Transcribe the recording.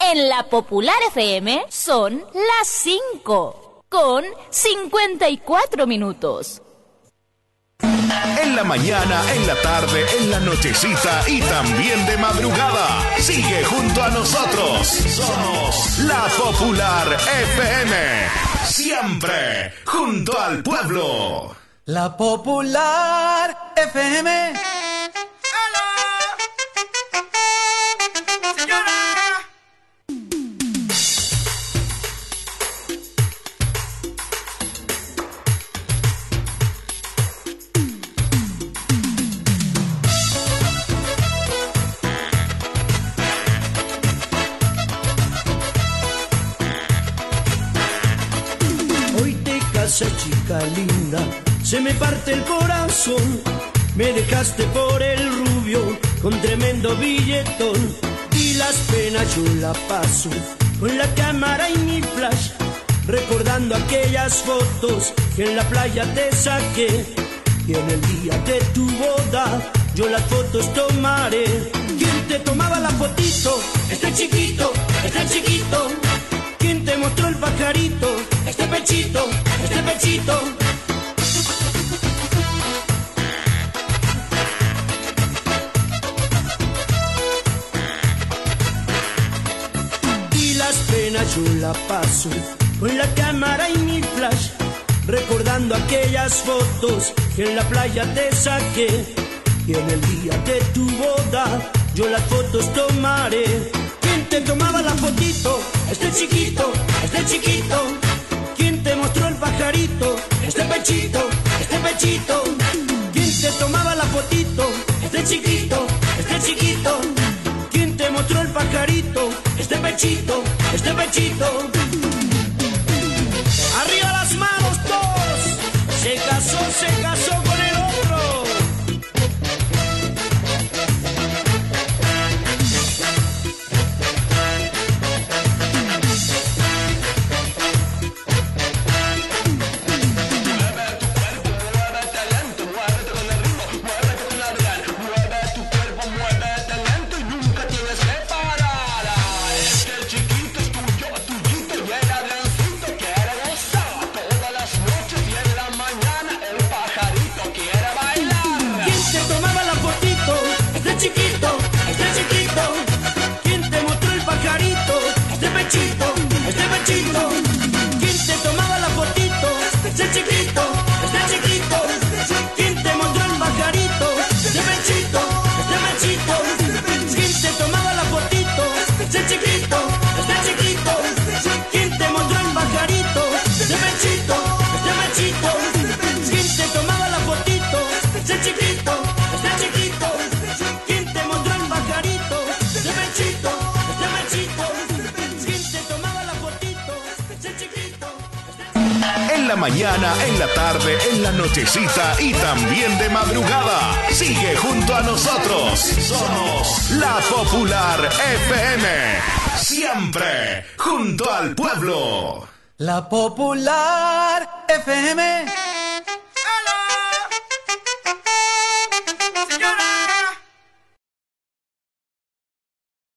En la Popular FM son las 5 con 54 minutos. En la mañana, en la tarde, en la nochecita y también de madrugada. Sigue junto a nosotros. Somos La Popular FM. Siempre junto al pueblo. La Popular FM. Chica linda, se me parte el corazón. Me dejaste por el rubio con tremendo billetón. Y las penas yo la paso con la cámara y mi flash, recordando aquellas fotos que en la playa te saqué. Y en el día de tu boda yo las fotos tomaré. ¿Quién te tomaba la fotito? Este chiquito, este chiquito. ¿Quién te mostró el pajarito? Este pechito, este pechito. Y las penas yo la paso con la cámara y mi flash, recordando aquellas fotos que en la playa te saqué. Y en el día de tu boda yo las fotos tomaré. ¿Quién te tomaba la fotito? Este chiquito, este chiquito. ¿Quién te mostró el pajarito? Este pechito, este pechito. ¿Quién te tomaba la fotito? Este chiquito, este chiquito. ¿Quién te mostró el pajarito? Este pechito, este pechito. Arriba las manos todos. Se casó con el otro. En la mañana, en la tarde, en la nochecita y también de madrugada. Sigue junto a nosotros. Somos La Popular FM. Siempre junto al pueblo. La Popular FM.